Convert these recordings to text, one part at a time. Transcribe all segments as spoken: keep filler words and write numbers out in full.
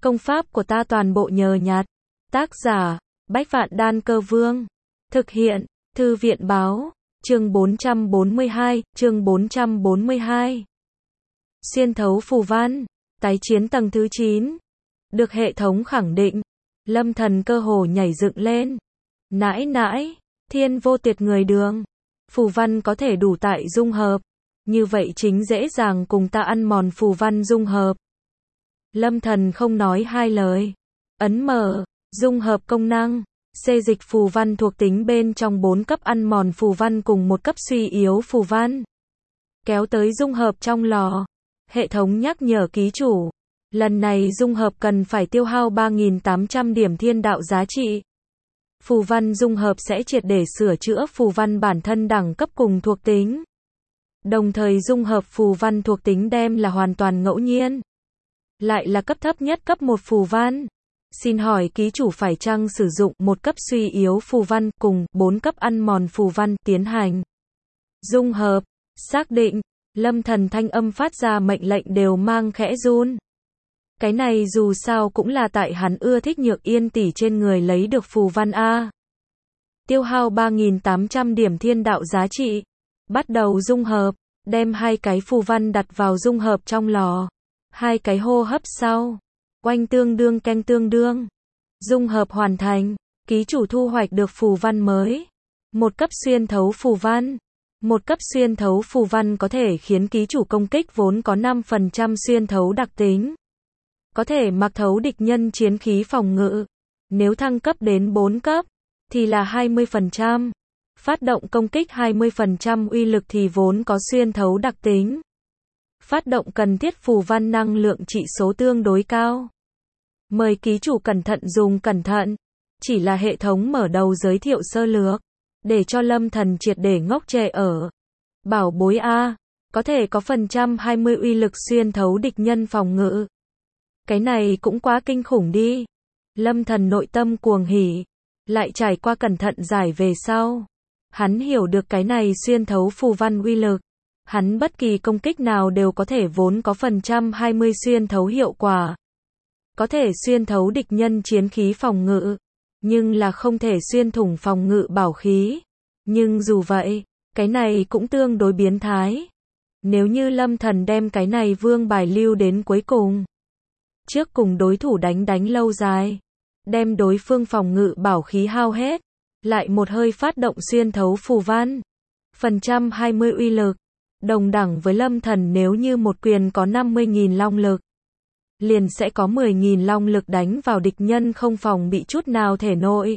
Công pháp của ta toàn bộ nhờ nhặt. Tác giả, Bách Vạn Đan Cơ Vương. Thực hiện, Thư viện báo, chương bốn trăm bốn mươi hai, chương bốn trăm bốn mươi hai. Xuyên thấu phù văn, tái chiến tầng thứ chín. Được hệ thống khẳng định, Lâm Thần cơ hồ nhảy dựng lên. Nãi nãi, thiên vô tiệt người đường. Phù văn có thể đủ tại dung hợp. Như vậy chính dễ dàng cùng ta ăn mòn phù văn dung hợp. Lâm Thần không nói hai lời. Ấn mở, dung hợp công năng. Xê dịch phù văn thuộc tính bên trong bốn cấp ăn mòn phù văn cùng một cấp suy yếu phù văn. Kéo tới dung hợp trong lò. Hệ thống nhắc nhở ký chủ. Lần này dung hợp cần phải tiêu hao ba nghìn tám trăm điểm thiên đạo giá trị. Phù văn dung hợp sẽ triệt để sửa chữa phù văn bản thân đẳng cấp cùng thuộc tính. Đồng thời dung hợp phù văn thuộc tính đem là hoàn toàn ngẫu nhiên. Lại là cấp thấp nhất cấp một phù văn. Xin hỏi ký chủ phải chăng sử dụng một cấp suy yếu phù văn cùng bốn cấp ăn mòn phù văn tiến hành dung hợp, xác định. Lâm Thần thanh âm phát ra mệnh lệnh đều mang khẽ run. Cái này dù sao cũng là tại hắn ưa thích Nhược Yên tỷ trên người lấy được phù văn A. Tiêu hao ba nghìn tám trăm điểm thiên đạo giá trị. Bắt đầu dung hợp, đem hai cái phù văn đặt vào dung hợp trong lò. Hai cái hô hấp sau. Oanh tương đương canh tương đương. Dung hợp hoàn thành. Ký chủ thu hoạch được phù văn mới. Một cấp xuyên thấu phù văn. Một cấp xuyên thấu phù văn có thể khiến ký chủ công kích vốn có năm phần trăm xuyên thấu đặc tính. Có thể mặc thấu địch nhân chiến khí phòng ngự. Nếu thăng cấp đến bốn cấp, thì là hai mươi phần trăm. Phát động công kích hai mươi phần trăm uy lực thì vốn có xuyên thấu đặc tính. Phát động cần thiết phù văn năng lượng trị số tương đối cao. Mời ký chủ cẩn thận dùng cẩn thận. Chỉ là hệ thống mở đầu giới thiệu sơ lược. Để cho Lâm Thần triệt để ngốc trệ ở. Bảo bối A. Có thể có phần trăm hai mươi uy lực xuyên thấu địch nhân phòng ngự. Cái này cũng quá kinh khủng đi. Lâm Thần nội tâm cuồng hỉ. Lại trải qua cẩn thận giải về sau. Hắn hiểu được cái này xuyên thấu phù văn uy lực. Hắn bất kỳ công kích nào đều có thể vốn có phần trăm hai mươi xuyên thấu hiệu quả. Có thể xuyên thấu địch nhân chiến khí phòng ngự. Nhưng là không thể xuyên thủng phòng ngự bảo khí. Nhưng dù vậy, cái này cũng tương đối biến thái. Nếu như Lâm Thần đem cái này vương bài lưu đến cuối cùng. Trước cùng đối thủ đánh đánh lâu dài. Đem đối phương phòng ngự bảo khí hao hết. Lại một hơi phát động xuyên thấu phù văn. Phần trăm hai mươi uy lực. Đồng đẳng với Lâm Thần nếu như một quyền có năm mươi nghìn long lực. Liền sẽ có mười nghìn long lực đánh vào địch nhân không phòng bị chút nào thể nội.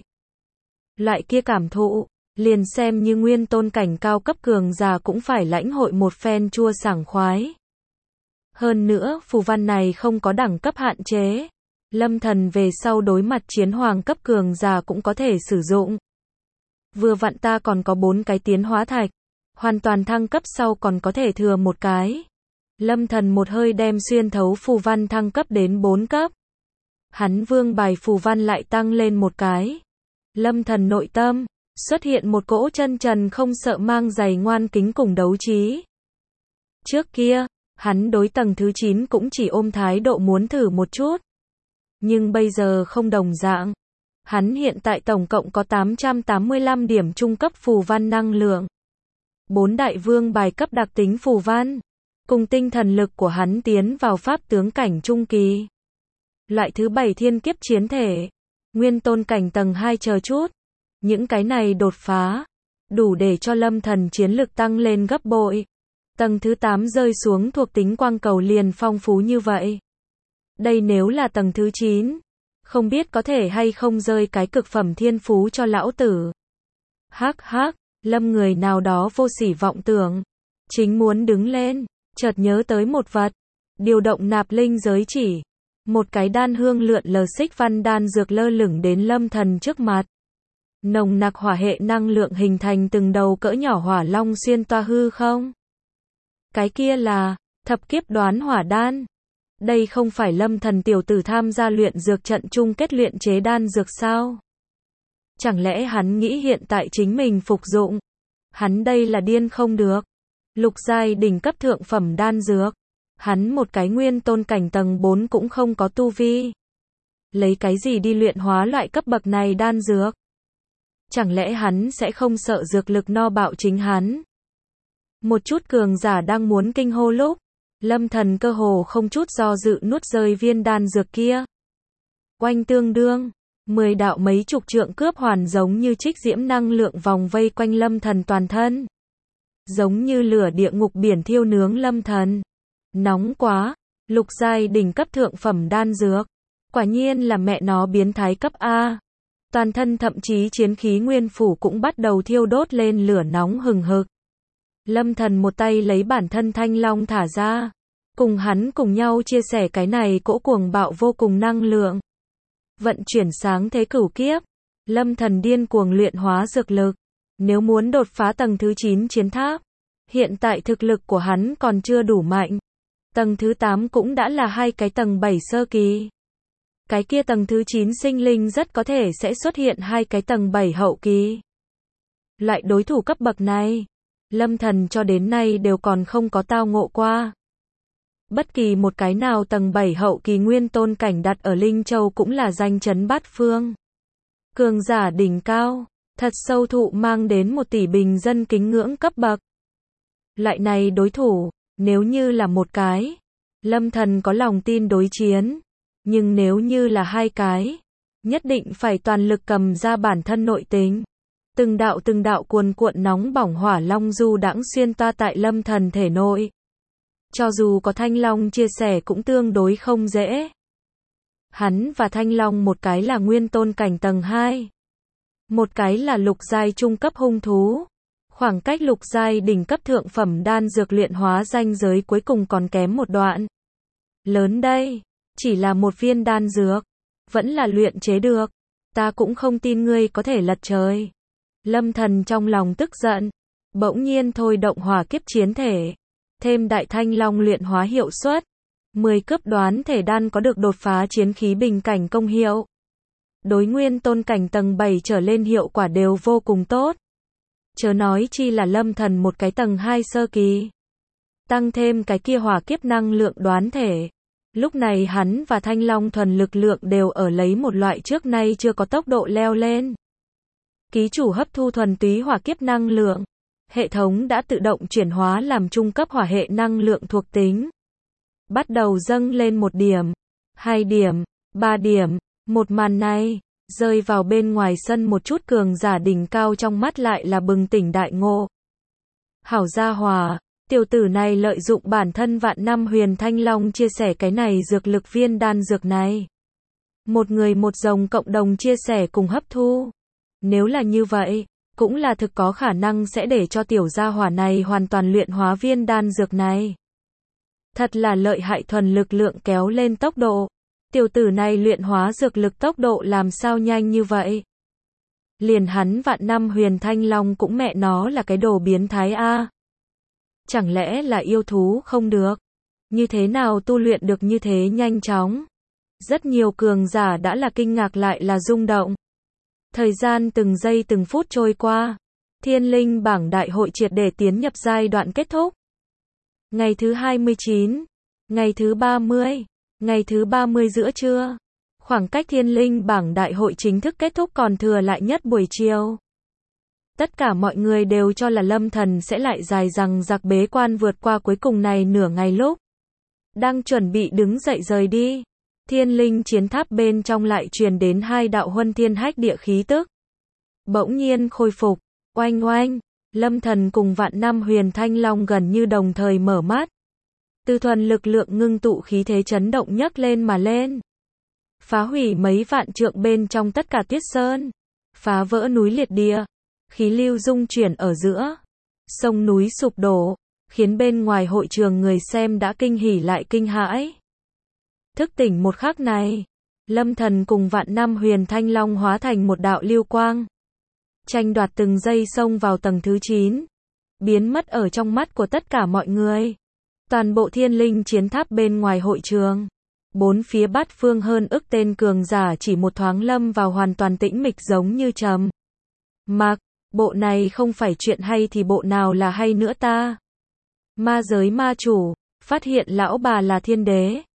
Loại kia cảm thụ, liền xem như nguyên tôn cảnh cao cấp cường già cũng phải lãnh hội một phen chua sảng khoái. Hơn nữa, phù văn này không có đẳng cấp hạn chế. Lâm Thần về sau đối mặt chiến hoàng cấp cường già cũng có thể sử dụng. Vừa vặn ta còn có bốn cái tiến hóa thạch. Hoàn toàn thăng cấp sau còn có thể thừa một cái. Lâm Thần một hơi đem xuyên thấu phù văn thăng cấp đến bốn cấp. Hắn vương bài phù văn lại tăng lên một cái. Lâm Thần nội tâm, xuất hiện một cỗ chân trần không sợ mang giày ngoan kính cùng đấu trí. Trước kia, hắn đối tầng thứ chín cũng chỉ ôm thái độ muốn thử một chút. Nhưng bây giờ không đồng dạng. Hắn hiện tại tổng cộng có tám trăm tám mươi lăm điểm trung cấp phù văn năng lượng. Bốn đại vương bài cấp đặc tính phù văn. Cùng tinh thần lực của hắn tiến vào pháp tướng cảnh trung kỳ. Loại thứ bảy thiên kiếp chiến thể. Nguyên tôn cảnh tầng hai chờ chút. Những cái này đột phá. Đủ để cho Lâm Thần chiến lực tăng lên gấp bội. Tầng thứ tám rơi xuống thuộc tính quang cầu liền phong phú như vậy. Đây nếu là tầng thứ chín. Không biết có thể hay không rơi cái cực phẩm thiên phú cho lão tử. Hắc hắc, Lâm người nào đó vô sỉ vọng tưởng. Chính muốn đứng lên. Chợt nhớ tới một vật. Điều động nạp linh giới chỉ. Một cái đan hương lượn lờ xích văn đan dược lơ lửng đến Lâm Thần trước mặt. Nồng nặc hỏa hệ năng lượng hình thành từng đầu cỡ nhỏ hỏa long xuyên toa hư không. Cái kia là thập kiếp đoán hỏa đan. Đây không phải Lâm Thần tiểu tử tham gia luyện dược trận chung kết luyện chế đan dược sao? Chẳng lẽ hắn nghĩ hiện tại chính mình phục dụng? Hắn đây là điên không được. Lục giai đỉnh cấp thượng phẩm đan dược. Hắn một cái nguyên tôn cảnh tầng bốn cũng không có tu vi. lấy cái gì đi luyện hóa loại cấp bậc này đan dược? Chẳng lẽ hắn sẽ không sợ dược lực no bạo chính hắn? Một chút cường giả đang muốn kinh hô lúc, Lâm Thần cơ hồ không chút do dự nuốt rơi viên đan dược kia. Oanh tương đương, mười đạo mấy chục trượng cướp hoàn giống như trích diễm năng lượng vòng vây quanh Lâm Thần toàn thân. Giống như lửa địa ngục biển thiêu nướng Lâm Thần. Nóng quá, lục giai đỉnh cấp thượng phẩm đan dược. Quả nhiên là mẹ nó biến thái cấp A. Toàn thân thậm chí chiến khí nguyên phủ cũng bắt đầu thiêu đốt lên lửa nóng hừng hực. Lâm Thần một tay lấy bản thân thanh long thả ra. Cùng hắn cùng nhau chia sẻ cái này cỗ cuồng bạo vô cùng năng lượng. Vận chuyển sáng thế cửu kiếp. Lâm Thần điên cuồng luyện hóa dược lực. Nếu muốn đột phá tầng thứ chín chiến tháp. Hiện tại thực lực của hắn còn chưa đủ mạnh. Tầng thứ tám cũng đã là hai cái tầng bảy sơ kỳ. Cái kia tầng thứ chín sinh linh rất có thể sẽ xuất hiện hai cái tầng bảy hậu kỳ. Loại đối thủ cấp bậc này, Lâm Thần cho đến nay đều còn không có tao ngộ qua. Bất kỳ một cái nào tầng bảy hậu kỳ nguyên tôn cảnh đặt ở Linh Châu cũng là danh chấn bát phương. Cường giả đỉnh cao, thật sâu thụ mang đến một tỷ bình dân kính ngưỡng cấp bậc. Loại này đối thủ, nếu như là một cái, Lâm Thần có lòng tin đối chiến. Nhưng nếu như là hai cái, nhất định phải toàn lực cầm ra bản thân nội tính. Từng đạo từng đạo cuồn cuộn nóng bỏng hỏa long du đãng xuyên toa tại Lâm Thần thể nội. Cho dù có thanh long chia sẻ cũng tương đối không dễ. Hắn và thanh long một cái là nguyên tôn cảnh tầng hai. Một cái là lục giai trung cấp hung thú. Khoảng cách lục giai đỉnh cấp thượng phẩm đan dược luyện hóa ranh giới cuối cùng còn kém một đoạn. Lớn đây. Chỉ là một viên đan dược, vẫn là luyện chế được, ta cũng không tin ngươi có thể lật trời. Lâm Thần trong lòng tức giận, bỗng nhiên thôi động hỏa kiếp chiến thể, thêm đại thanh long luyện hóa hiệu suất, mười cấp đoán thể đan có được đột phá chiến khí bình cảnh công hiệu. Đối nguyên tôn cảnh tầng bảy trở lên hiệu quả đều vô cùng tốt. Chớ nói chi là Lâm Thần một cái tầng hai sơ kỳ. Tăng thêm cái kia hỏa kiếp năng lượng đoán thể. Lúc này hắn và thanh long thuần lực lượng đều ở lấy một loại trước nay chưa có tốc độ leo lên. Ký chủ hấp thu thuần túy hỏa kiếp năng lượng. Hệ thống đã tự động chuyển hóa làm trung cấp hỏa hệ năng lượng thuộc tính. Bắt đầu dâng lên một điểm, hai điểm, ba điểm. Một màn này, rơi vào bên ngoài sân một chút cường giả đỉnh cao trong mắt lại là bừng tỉnh đại ngộ. Hảo gia hòa. Tiểu tử này lợi dụng bản thân vạn năm huyền thanh long chia sẻ cái này dược lực viên đan dược này. Một người một dòng cộng đồng chia sẻ cùng hấp thu. Nếu là như vậy, cũng là thực có khả năng sẽ để cho tiểu gia hỏa này hoàn toàn luyện hóa viên đan dược này. Thật là lợi hại thuần lực lượng kéo lên tốc độ. Tiểu tử này luyện hóa dược lực tốc độ làm sao nhanh như vậy? Liền hắn vạn năm huyền thanh long cũng mẹ nó là cái đồ biến thái a. Chẳng lẽ là yêu thú không được? Như thế nào tu luyện được như thế nhanh chóng? Rất nhiều cường giả đã là kinh ngạc lại là rung động. Thời gian từng giây từng phút trôi qua. Thiên linh bảng đại hội triệt để tiến nhập giai đoạn kết thúc. Ngày thứ hai mươi chín, ngày thứ ba mươi, ngày thứ ba mươi giữa trưa. Khoảng cách thiên linh bảng đại hội chính thức kết thúc còn thừa lại nhất buổi chiều. Tất cả mọi người đều cho là Lâm Thần sẽ lại dài dằng dặc bế quan vượt qua cuối cùng này nửa ngày lúc. Đang chuẩn bị đứng dậy rời đi. Thiên linh chiến tháp bên trong lại truyền đến hai đạo huân thiên hách địa khí tức. Bỗng nhiên khôi phục, oanh oanh, Lâm Thần cùng vạn năm huyền thanh long gần như đồng thời mở mắt. Từ thuần lực lượng ngưng tụ khí thế chấn động nhấc lên mà lên. Phá hủy mấy vạn trượng bên trong tất cả tuyết sơn. Phá vỡ núi liệt địa. Khí lưu dung chuyển ở giữa. Sông núi sụp đổ. Khiến bên ngoài hội trường người xem đã kinh hỉ lại kinh hãi. Thức tỉnh một khắc này. Lâm Thần cùng vạn năm huyền thanh long hóa thành một đạo lưu quang. Tranh đoạt từng giây xông vào tầng thứ chín. Biến mất ở trong mắt của tất cả mọi người. Toàn bộ thiên linh chiến tháp bên ngoài hội trường. Bốn phía bát phương hơn ức tên cường giả chỉ một thoáng lâm vào hoàn toàn tĩnh mịch giống như trầm mặc. Bộ này không phải chuyện hay thì bộ nào là hay nữa ta? Ma giới ma chủ, phát hiện lão bà là thiên đế.